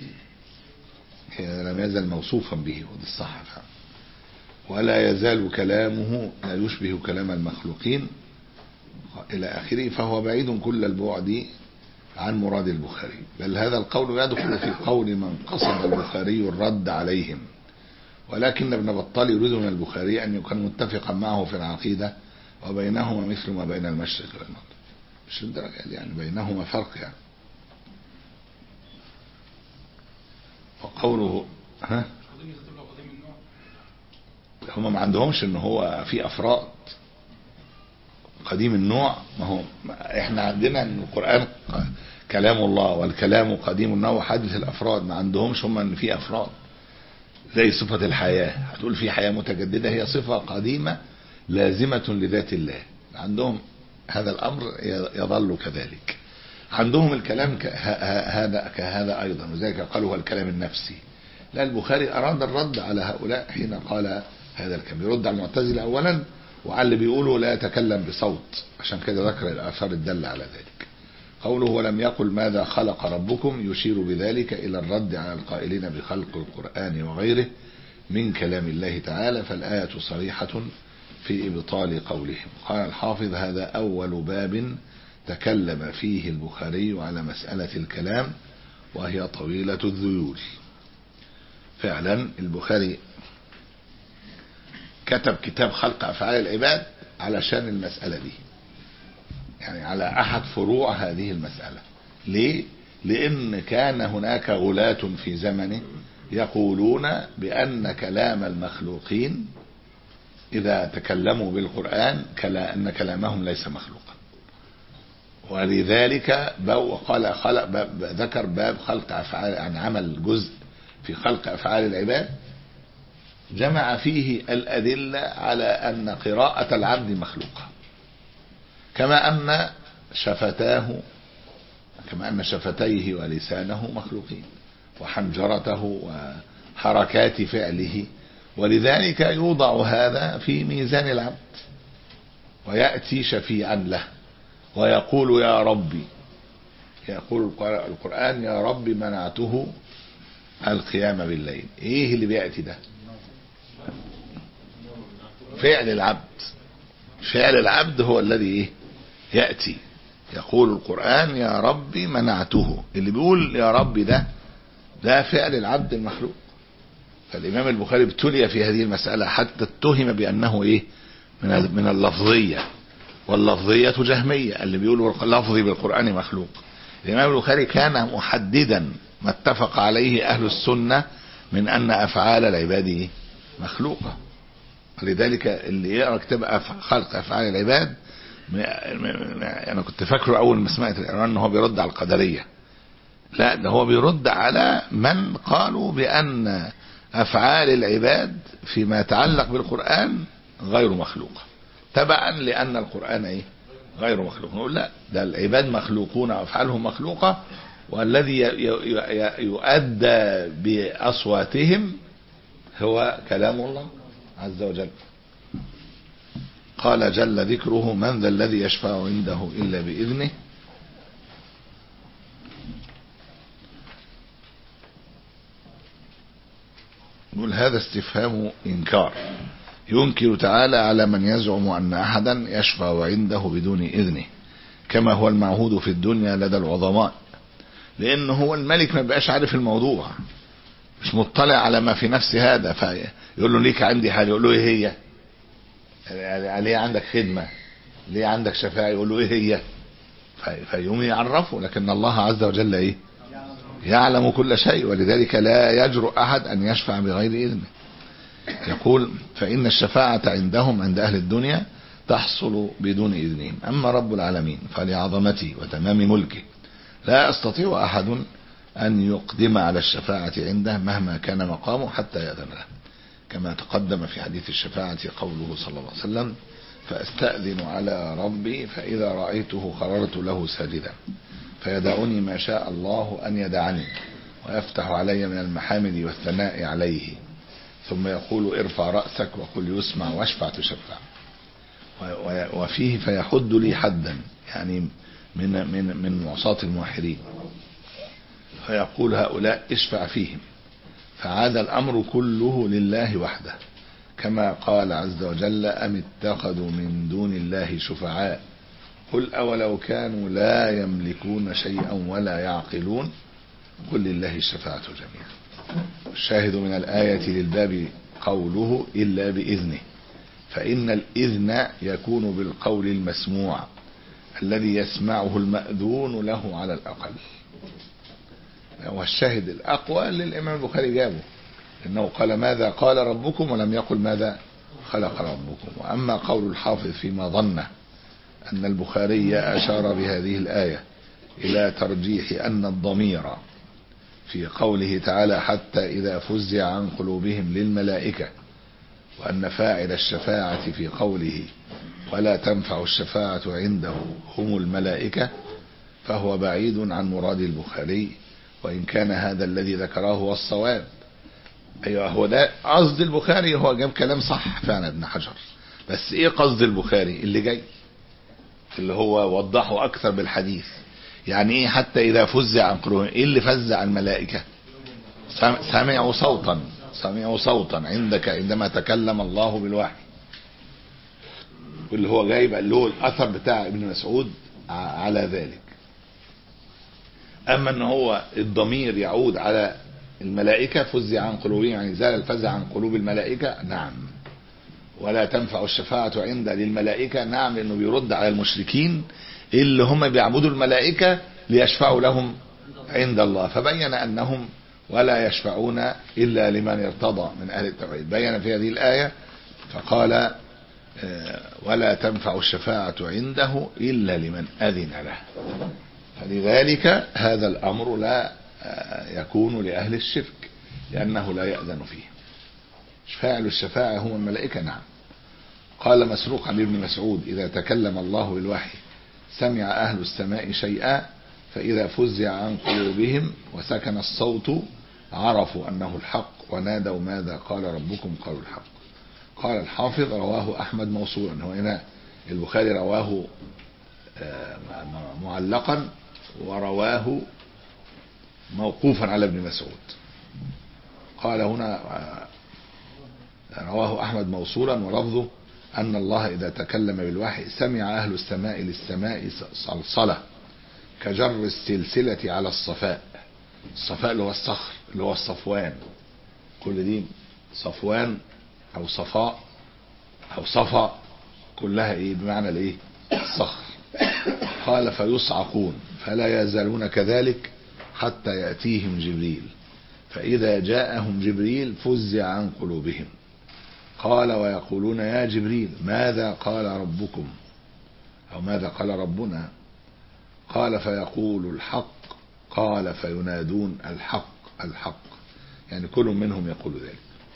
لم يزل موصوفا به، ودي الصح فعلا، ولا يزال كلامه لا يشبه كلام المخلوقين إلى آخره، فهو بعيد كل البعد عن مراد البخاري. بل هذا القول يدخل في قول من قصد البخاري الرد عليهم، ولكن ابن بطال يريد من البخاري أن يكون متفقا معه في العقيدة وبينهما مثل ما بين المشرق والمغرب، مش للدرجة دي يعني، بينهما فرق يعني. وقوله ها هم ما عندهمش ان هو في افراد قديم النوع، ما هو احنا عندنا ان القرآن كلام الله والكلام قديم النوع وحادث الافراد، ما عندهمش هم ان في افراد زي صفة الحياة، هتقول في حياة متجددة، هي صفة قديمة لازمة لذات الله، عندهم هذا الامر يظل كذلك. عندهم الكلام هذا كهذا ايضا، وذلك قالوا هو الكلام النفسي. لا، البخاري اراد الرد على هؤلاء حين قال هذا الكلام، يرد على المعتزلة اولا وعلى اللي بيقولوا لا يتكلم بصوت، عشان كده ذكر الاثار الدالة على ذلك. قوله ولم يقل ماذا خلق ربكم يشير بذلك الى الرد على القائلين بخلق القرآن وغيره من كلام الله تعالى، فالآية صريحة في ابطال قولهم. قال الحافظ هذا اول باب تكلم فيه البخاري على مسألة الكلام وهي طويلة الذيول. فعلا البخاري كتب كتاب خلق أفعال العباد علشان المسألة دي، يعني على أحد فروع هذه المسألة. ليه؟ لأن كان هناك غلاة في زمنه يقولون بأن كلام المخلوقين إذا تكلموا بالقرآن أن كلامهم ليس مخلوقا، ولذلك قال خلق باب ذكر باب خلق أفعال، يعني عمل جزء في خلق أفعال العباد جمع فيه الأدلة على أن قراءة العبد مخلوقة، كما أن شفتاه كما أن شفتيه ولسانه مخلوقين وحنجرته وحركات فعله، ولذلك يوضع هذا في ميزان العبد ويأتي شفيعا له ويقول يا ربي، يقول القرآن يا رب منعته القيام بالليل. ايه اللي بيأتي ده؟ فعل العبد، فعل العبد هو الذي ايه يأتي، يقول القرآن يا رب منعته، اللي بيقول يا رب ده ده فعل العبد المخلوق. فالإمام البخاري ابتلي في هذه المسألة حتى اتهم بأنه ايه من من اللفظية، واللفظية جهمية اللي بيقولوا لفظي بالقرآن مخلوق. الإمام البخاري كان محددا ما اتفق عليه أهل السنة من أن أفعال العباد مخلوقة، لذلك اللي يقرأ كتاب خلق أفعال العباد، أنا كنت فاكره أول ما سمعت الإيران أنه بيرد على القدرية، لا ده هو بيرد على من قالوا بأن أفعال العباد فيما يتعلق بالقرآن غير مخلوقة، تبعا لأن القرآن إيه غير مخلوق. نقول لا، ده العباد مخلوقون وأفعالهم مخلوقة، والذي يؤدى بأصواتهم هو كلام الله عز وجل. قال جل ذكره من ذا الذي يشفع عنده إلا بإذنه. نقول هذا استفهام إنكار، ينكر تعالى على من يزعم أن أحدا يشفع عنده بدون إذنه كما هو المعهود في الدنيا لدى العظماء، لأنه هو الملك ما بقاش عارف الموضوع، مش مطلع على ما في نفس هذا، فيقول له ليك عندي حاجة، يقول له ايه هي، ليه عندك خدمة، ليه عندك شفاعة، يقول له ايه هي، فيوم يعرفه. لكن الله عز وجل ايه يعلم كل شيء، ولذلك لا يجرؤ أحد أن يشفع بغير إذنه. يقول فإن الشفاعة عندهم عند أهل الدنيا تحصل بدون إذنهم، أما رب العالمين فلعظمته وتمام ملكه لا يستطيع أحد أن يقدم على الشفاعة عنده مهما كان مقامه حتى يأذن له، كما تقدم في حديث الشفاعة قوله صلى الله عليه وسلم فأستأذن على ربي فإذا رأيته خررت له ساجدا فيدعني ما شاء الله أن يدعني ويفتح علي من المحامد والثناء عليه ثم يقول ارفع رأسك وقل يسمع واشفع تشفع وفيه فيحد لي حدا يعني من من من معصاة الموحدين فيقول هؤلاء اشفع فيهم فعاد الأمر كله لله وحده كما قال عز وجل أم اتخذوا من دون الله شفعاء قل أولو كانوا لا يملكون شيئا ولا يعقلون قل لله الشفاعة جميعا. الشاهد من الآية للباب قوله إلا بإذنه فإن الإذن يكون بالقول المسموع الذي يسمعه المأذون له على الأقل. والشاهد الأقوى للإمام البخاري جابه إنه قال ماذا قال ربكم ولم يقل ماذا خلق ربكم. وأما قول الحافظ فيما ظنه أن البخاري أشار بهذه الآية إلى ترجيح أن الضمير في قوله تعالى حتى إذا فزع عن قلوبهم للملائكة وأن فاعل الشفاعة في قوله ولا تنفع الشفاعة عنده هم الملائكة فهو بعيد عن مراد البخاري وإن كان هذا الذي ذكره هو الصواب. أيوة هو ده قصد البخاري هو جاب كلام صح فعلا ابن حجر بس إيه قصد البخاري اللي جاي اللي هو وضحه أكثر بالحديث يعني إيه حتى إذا فزع عن قلوبهم إيه اللي فزع الملائكة سمعوا صوتا سمعوا صوتا عندك عندما تكلم الله بالوحي واللي هو جايب اللي هو الأثر بتاع ابن مسعود على ذلك. أما أن هو الضمير يعود على الملائكة فزع عن قلوبهم يعني زال الفزع عن قلوب الملائكة نعم ولا تنفع الشفاعة عند للملائكة نعم لأنه بيرد على المشركين اللي هم بيعبدوا الملائكة ليشفعوا لهم عند الله فبين أنهم ولا يشفعون إلا لمن ارتضى من أهل التوحيد. بين في هذه الآية فقال ولا تنفع الشفاعة عنده إلا لمن أذن له فلذلك هذا الأمر لا يكون لأهل الشرك لأنه لا يأذن فيه. فاعل الشفاعة هم الملائكة نعم. قال مسروق عن ابن مسعود إذا تكلم الله بالوحي سمع أهل السماء شيئا فإذا فزع عن قلوبهم وسكن الصوت عرفوا أنه الحق ونادوا ماذا قال ربكم قالوا الحق. قال الحافظ رواه أحمد موصولا هو هنا البخاري رواه معلقا ورواه موقوفا على ابن مسعود. قال هنا رواه أحمد موصولا ولفظه أن الله إذا تكلم بالوحي سمع أهل السماء للسماء صلصلة كجر السلسلة على الصفاء. الصفاء اللي هو الصخر اللي هو الصفوان كل دي صفوان أو صفاء أو صفا كلها إيه بمعنى الإيه الصخر. قال فيصعقون فلا يزالون كذلك حتى يأتيهم جبريل فإذا جاءهم جبريل فزع عن قلوبهم. قال ويقولون يا جبريل ماذا قال ربكم أو ماذا قال ربنا قال فيقول الحق قال فينادون الحق الحق يعني كل منهم يقول ذلك.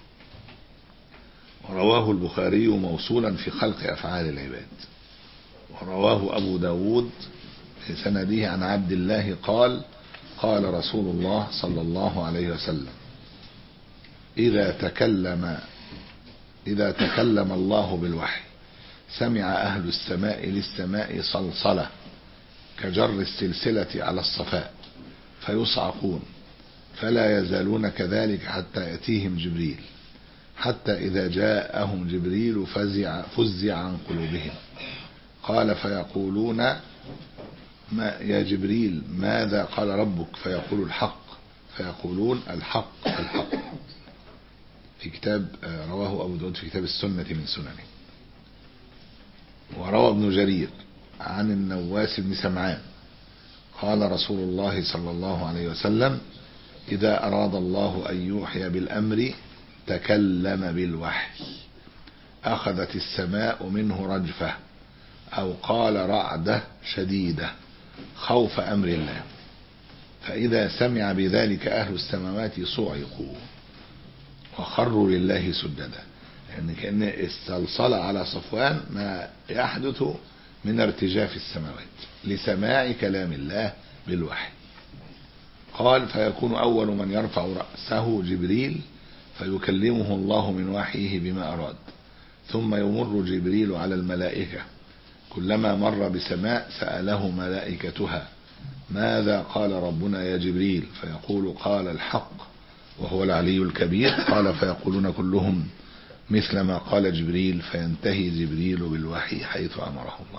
ورواه البخاري موصولا في خلق أفعال العباد. ورواه أبو داود في سنده عن عبد الله قال قال رسول الله صلى الله عليه وسلم إذا تكلم إذا تكلم الله بالوحي سمع أهل السماء للسماء صلصلة كجر السلسلة على الصفاء فيصعقون فلا يزالون كذلك حتى يأتيهم جبريل حتى إذا جاءهم جبريل فزع, فزع عن قلوبهم. قال فيقولون ما يا جبريل ماذا قال ربك فيقول الحق فيقولون الحق الحق. في كتاب رواه أبو داود في كتاب السنة من سننه. وروى ابن جرير عن النواس بن سمعان قال رسول الله صلى الله عليه وسلم إذا أراد الله أن يوحي بالأمر تكلم بالوحي أخذت السماء منه رجفة أو قال رعدة شديدة خوف أمر الله فإذا سمع بذلك أهل السماوات صعقوا وخروا لله سجدا. يعني كأن استلصل على صفوان ما يحدث من ارتجاف السماوات لسماع كلام الله بالوحي. قال فيكون أول من يرفع رأسه جبريل فيكلمه الله من وحيه بما أراد، ثم يمر جبريل على الملائكة، كلما مر بسماء سأله ملائكتها ماذا قال ربنا يا جبريل؟ فيقول قال الحق وهو العلي الكبير. قال فيقولون كلهم مثل ما قال جبريل، فينتهي جبريل بالوحي حيث أمره الله.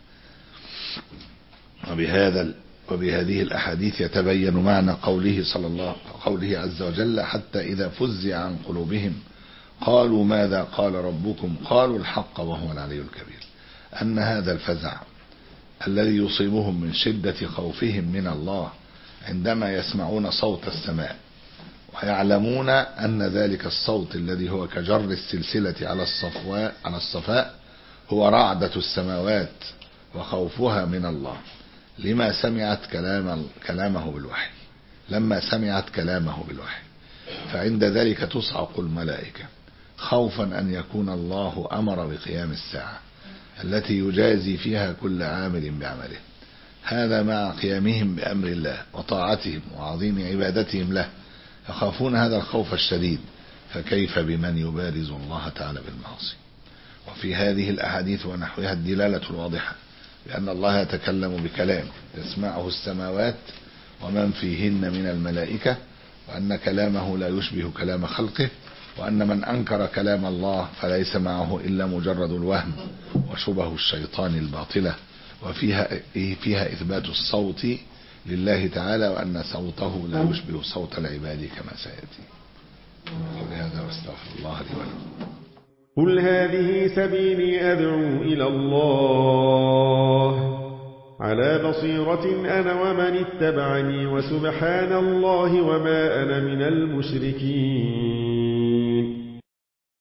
وبهذا وبهذه الأحاديث يتبين معنى قوله صلى الله قوله عز وجل حتى إذا فزع عن قلوبهم قالوا ماذا قال ربكم؟ قالوا الحق وهو العلي الكبير. أن هذا الفزع الذي يصيبهم من شدة خوفهم من الله عندما يسمعون صوت السماء ويعلمون أن ذلك الصوت الذي هو كجر السلسلة على الصفواء على الصفاء هو رعدة السماوات وخوفها من الله لما سمعت كلام كلامه بالوحي لما سمعت كلامه بالوحي فعند ذلك تصعق الملائكة خوفا أن يكون الله أمر بقيام الساعة التي يجازي فيها كل عامل بعمله. هذا مع قيامهم بأمر الله وطاعتهم وعظيم عبادتهم له، يخافون هذا الخوف الشديد، فكيف بمن يبارز الله تعالى بالمعاصي. وفي هذه الأحاديث ونحوها الدلالة الواضحة بأن الله يتكلم بكلام تسمعه السماوات ومن فيهن من الملائكة، وأن كلامه لا يشبه كلام خلقه، وأن من أنكر كلام الله فليس معه إلا مجرد الوهم وشبه الشيطان الباطلة. وفيها فيها إثبات الصوت لله تعالى، وأن صوته لا يشبه صوت العباد كما سيأتي. ولهذا واستغفر الله لي ولكم. قل هذه سبيلي أدعو إلى الله على بصيرة أنا ومن اتبعني، وسبحان الله وما أنا من المشركين.